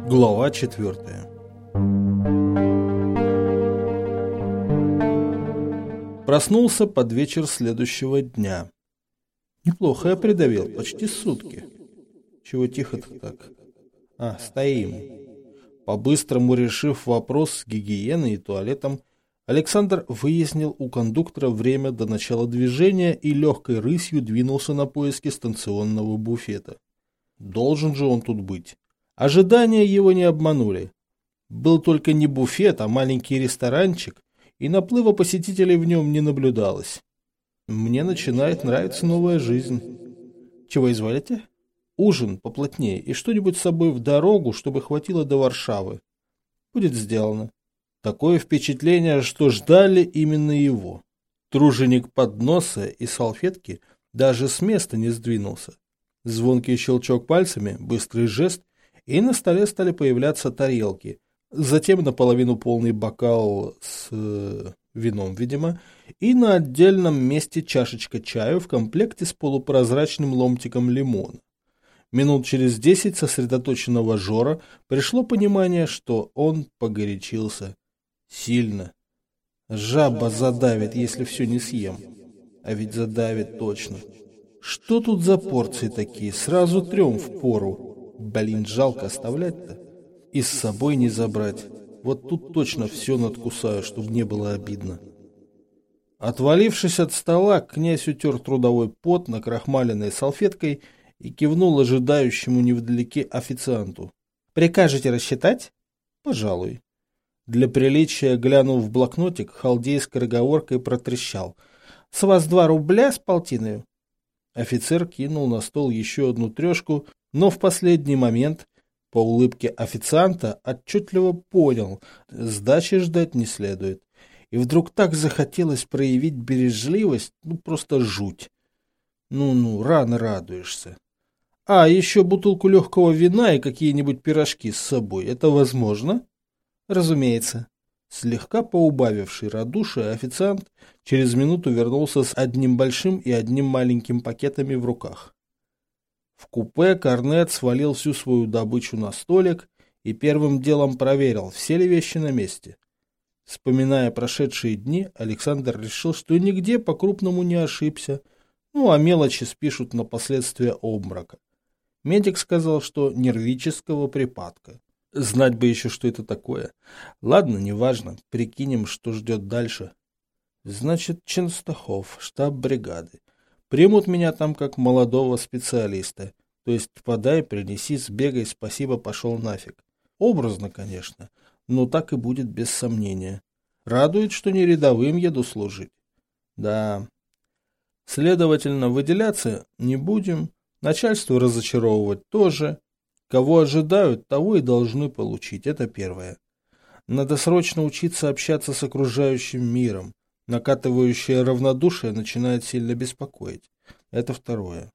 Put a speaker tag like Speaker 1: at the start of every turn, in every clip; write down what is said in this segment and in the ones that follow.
Speaker 1: Глава 4. Проснулся под вечер следующего дня. Неплохо я придавил, почти сутки. Чего тихо-то так? Стоим. По-быстрому решив вопрос с гигиеной и туалетом, Александр выяснил у кондуктора время до начала движения и легкой рысью двинулся на поиски станционного буфета. Должен же он тут быть. Ожидания его не обманули. Был только не буфет, а маленький ресторанчик, и наплыва посетителей в нем не наблюдалось. Мне начинает нравиться новая жизнь. Чего изволите? Ужин поплотнее и что-нибудь с собой в дорогу, чтобы хватило до Варшавы. Будет сделано. Такое впечатление, что ждали именно его. Труженик подноса и салфетки даже с места не сдвинулся. Звонкий щелчок пальцами, быстрый жест, и на столе стали появляться тарелки. Затем наполовину полный бокал с вином, видимо, и на отдельном месте чашечка чаю в комплекте с полупрозрачным ломтиком лимона. Минут через 10 сосредоточенного жора пришло понимание, что он погорячился. Сильно. Жаба задавит, если все не съем. А ведь задавит точно. Что тут за порции такие? Сразу 3 впору. Блин, жалко оставлять-то. И с собой не забрать. Вот тут точно все надкусаю, чтобы не было обидно. Отвалившись от стола, князь утер трудовой пот накрахмаленной салфеткой и кивнул ожидающему невдалеке официанту. «Прикажете рассчитать?» «Пожалуй». Для приличия, глянув в блокнотик, халдей скороговоркой протрещал. «С вас 2 рубля с полтиною?» Офицер кинул на стол еще 1 трешку, но в последний момент, по улыбке официанта, отчетливо понял, сдачи ждать не следует. И вдруг так захотелось проявить бережливость, просто жуть. Рано радуешься. Еще бутылку легкого вина и какие-нибудь пирожки с собой. Это возможно? Разумеется. Слегка поубавивший радушие, официант через минуту вернулся с 1 большим и 1 маленьким пакетами в руках. В купе Корнет свалил всю свою добычу на столик и первым делом проверил, все ли вещи на месте. Вспоминая прошедшие дни, Александр решил, что нигде по-крупному не ошибся, а мелочи спишут на последствия обморока. Медик сказал, что нервического припадка. Знать бы еще, что это такое. Ладно, неважно, прикинем, что ждет дальше. Значит, Ченстахов, штаб бригады. Примут меня там как молодого специалиста. То есть подай, принеси, сбегай, спасибо, пошел нафиг. Образно, конечно, но так и будет без сомнения. Радует, что не рядовым еду служить. Да. Следовательно, выделяться не будем, начальство разочаровывать тоже. Кого ожидают, того и должны получить, это первое. Надо срочно учиться общаться с окружающим миром. Накатывающее равнодушие начинает сильно беспокоить. Это второе.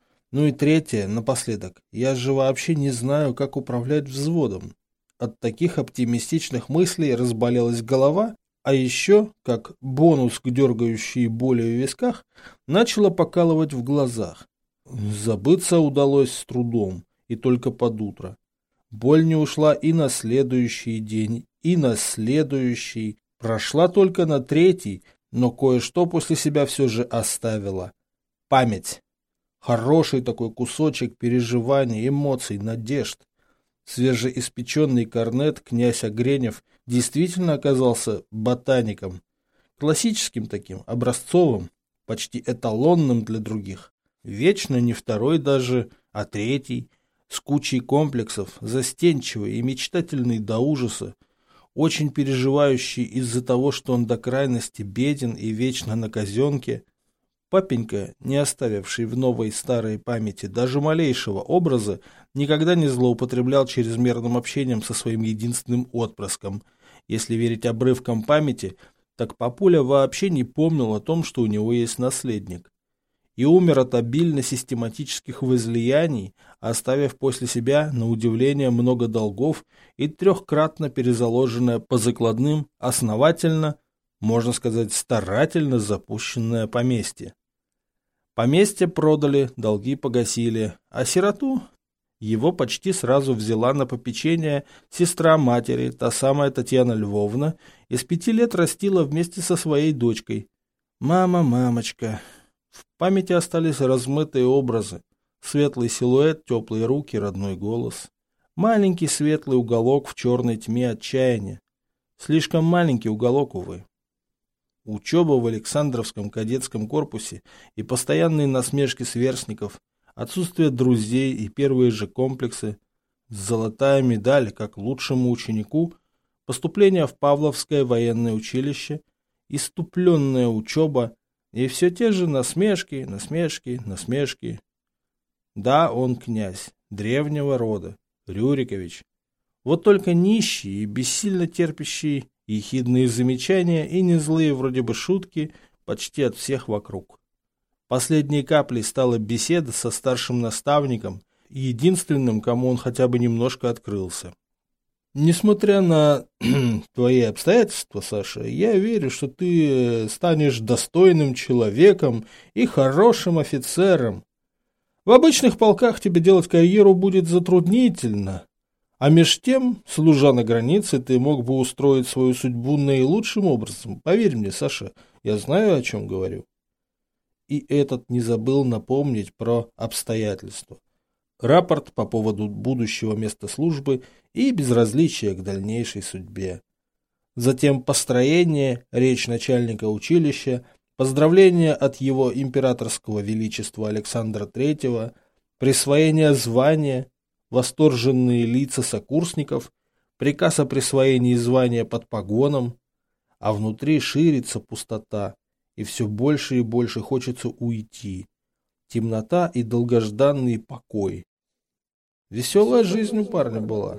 Speaker 1: И третье, напоследок, я же вообще не знаю, как управлять взводом. От таких оптимистичных мыслей разболелась голова, а еще, как бонус к дергающей боли в висках, начало покалывать в глазах. Забыться удалось с трудом, и только под утро. Боль не ушла и на следующий день, и на следующий. Прошла только на 3-й, но кое-что после себя все же оставила. Память. Хороший такой кусочек переживаний, эмоций, надежд. Свежеиспеченный корнет князь Огренев действительно оказался ботаником. Классическим таким, образцовым, почти эталонным для других. Вечно не 2-й даже, а 3-й. С кучей комплексов, застенчивый и мечтательный до ужаса, очень переживающий из-за того, что он до крайности беден и вечно на казенке. Папенька, не оставивший в новой старой памяти даже малейшего образа, никогда не злоупотреблял чрезмерным общением со своим единственным отпрыском. Если верить обрывкам памяти, так папуля вообще не помнил о том, что у него есть наследник. И умер от обильно-систематических возлияний, оставив после себя, на удивление, много долгов и 3-кратно перезаложенное по закладным, основательно, можно сказать, старательно запущенное поместье. Поместье продали, долги погасили, а сироту? Его почти сразу взяла на попечение сестра матери, та самая Татьяна Львовна, и с 5 лет растила вместе со своей дочкой. Мама, мамочка. В памяти остались размытые образы. Светлый силуэт, теплые руки, родной голос. Маленький светлый уголок в черной тьме отчаяния. Слишком маленький уголок, увы. Учеба в Александровском кадетском корпусе и постоянные насмешки сверстников, отсутствие друзей и первые же комплексы, золотая медаль как лучшему ученику, поступление в Павловское военное училище, иступленная учеба и все те же насмешки, насмешки, насмешки. Да, он князь, древнего рода, Рюрикович. Вот только нищий и бессильно терпящий ехидные замечания и незлые вроде бы шутки почти от всех вокруг. Последней каплей стала беседа со старшим наставником, единственным, кому он хотя бы немножко открылся. Несмотря на твои обстоятельства, Саша, я верю, что ты станешь достойным человеком и хорошим офицером. В обычных полках тебе делать карьеру будет затруднительно, а меж тем, служа на границе, ты мог бы устроить свою судьбу наилучшим образом. Поверь мне, Саша, я знаю, о чем говорю. И этот не забыл напомнить про обстоятельства. Рапорт по поводу будущего места службы и безразличие к дальнейшей судьбе. Затем построение, речь начальника училища, поздравления от его императорского величества Александра III, присвоение звания, восторженные лица сокурсников, приказ о присвоении звания под погоном, а внутри ширится пустота, и все больше и больше хочется уйти. Темнота и долгожданный покой. Веселая жизнь у парня была.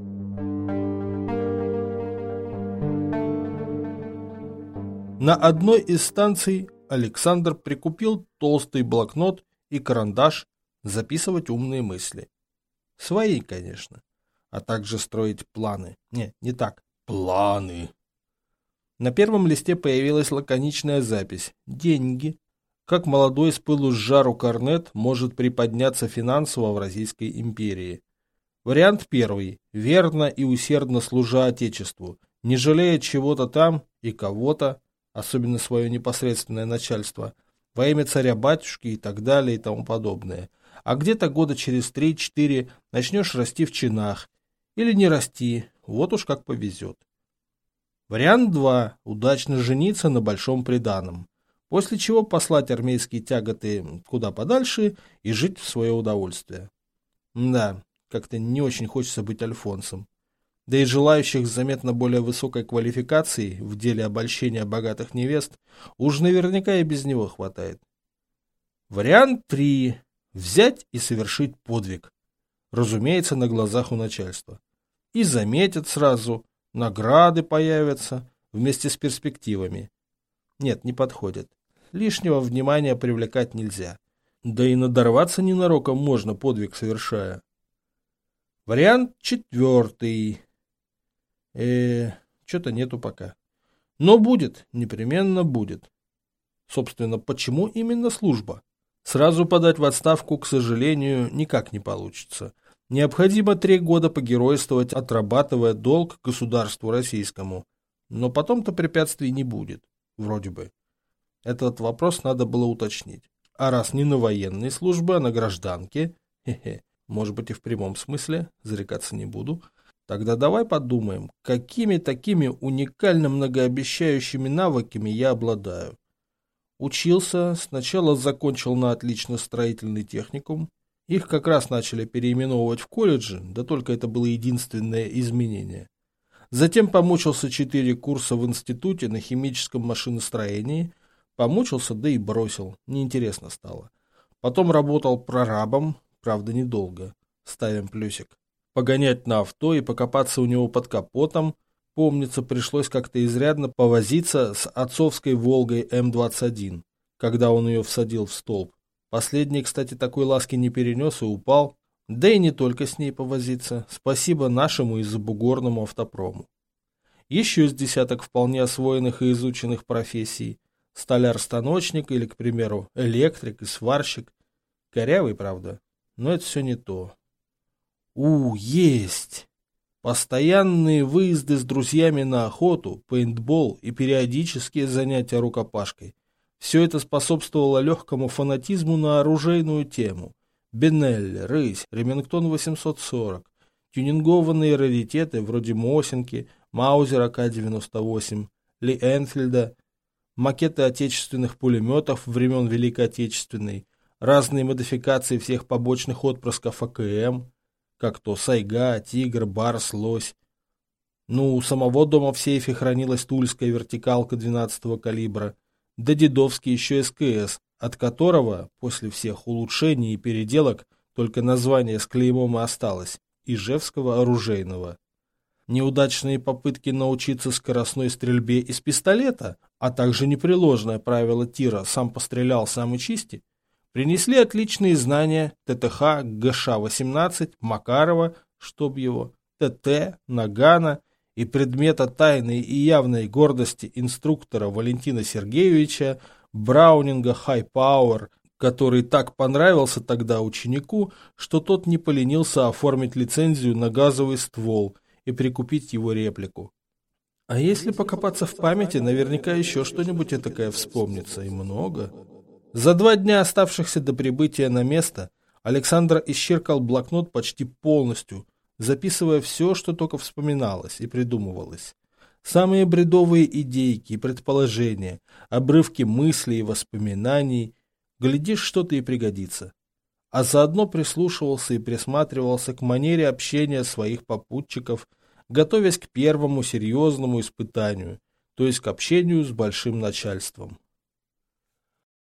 Speaker 1: На одной из станций Александр прикупил толстый блокнот и карандаш записывать умные мысли. Свои, конечно. А также строить планы. Не так. Планы. На первом листе появилась лаконичная запись. Деньги. Как молодой с пылу с жару корнет может приподняться финансово в Российской империи. Вариант первый. Верно и усердно служа Отечеству, не жалея чего-то там и кого-то, особенно свое непосредственное начальство, во имя царя-батюшки и так далее и тому подобное. А где-то года через 3-4 начнешь расти в чинах. Или не расти, вот уж как повезет. Вариант 2. Удачно жениться на большом приданом. После чего послать армейские тяготы куда подальше и жить в свое удовольствие. Да, как-то не очень хочется быть Альфонсом. Да и желающих с заметно более высокой квалификацией в деле обольщения богатых невест уж наверняка и без него хватает. Вариант 3. Взять и совершить подвиг. Разумеется, на глазах у начальства. И заметят сразу, награды появятся вместе с перспективами. Нет, не подходит. Лишнего внимания привлекать нельзя. Да и надорваться ненароком можно, подвиг совершая. Вариант 4. Что-то нету пока. Но будет, непременно будет. Собственно, почему именно служба? Сразу подать в отставку, к сожалению, никак не получится. Необходимо 3 года погеройствовать, отрабатывая долг государству российскому. Но потом-то препятствий не будет, вроде бы. Этот вопрос надо было уточнить. А раз не на военной службе, а на гражданке, может быть и в прямом смысле, зарекаться не буду, тогда давай подумаем, какими такими уникально многообещающими навыками я обладаю. Учился, сначала закончил на отлично строительный техникум, их как раз начали переименовывать в колледжи, да только это было единственное изменение. Затем помучился 4 курса в институте на химическом машиностроении, помучился, да и бросил, неинтересно стало. Потом работал прорабом, правда недолго, ставим плюсик. Погонять на авто и покопаться у него под капотом, помнится, пришлось как-то изрядно повозиться с отцовской «Волгой М-21, когда он ее всадил в столб. Последний, кстати, такой ласки не перенес и упал. Да и не только с ней повозиться. Спасибо нашему и забугорному автопрому. Еще с десяток вполне освоенных и изученных профессий. Столяр-станочник или, к примеру, электрик и сварщик. Корявый, правда, но это все не то. Есть! Постоянные выезды с друзьями на охоту, пейнтбол и периодические занятия рукопашкой. Все это способствовало легкому фанатизму на оружейную тему. Бенелли, рысь, Ремингтон 840, тюнингованные раритеты вроде Мосинки, Маузер АК-98, Ли Энфилда, макеты отечественных пулеметов времен Великой Отечественной, разные модификации всех побочных отпрысков АКМ, как то Сайга, Тигр, Барс, Лось. Ну, у самого дома в сейфе хранилась тульская вертикалка 12-го калибра, да дедовский еще СКС, от которого, после всех улучшений и переделок, только название с клеймом и осталось, Ижевского оружейного. Неудачные попытки научиться скоростной стрельбе из пистолета, а также непреложное правило тира «сам пострелял, сам и чисти», принесли отличные знания ТТХ, ГШ-18, Макарова, чтоб его, ТТ, Нагана и предмета тайной и явной гордости инструктора Валентина Сергеевича Браунинга High Power, который так понравился тогда ученику, что тот не поленился оформить лицензию на газовый ствол и прикупить его реплику. А если покопаться в памяти, наверняка еще что-нибудь этакое вспомнится, и много. За 2 дня, оставшихся до прибытия на место, Александр исчеркал блокнот почти полностью, записывая все, что только вспоминалось и придумывалось. Самые бредовые идейки и предположения, обрывки мыслей и воспоминаний, глядишь, что-то и пригодится. А заодно прислушивался и присматривался к манере общения своих попутчиков, готовясь к первому серьезному испытанию, то есть к общению с большим начальством.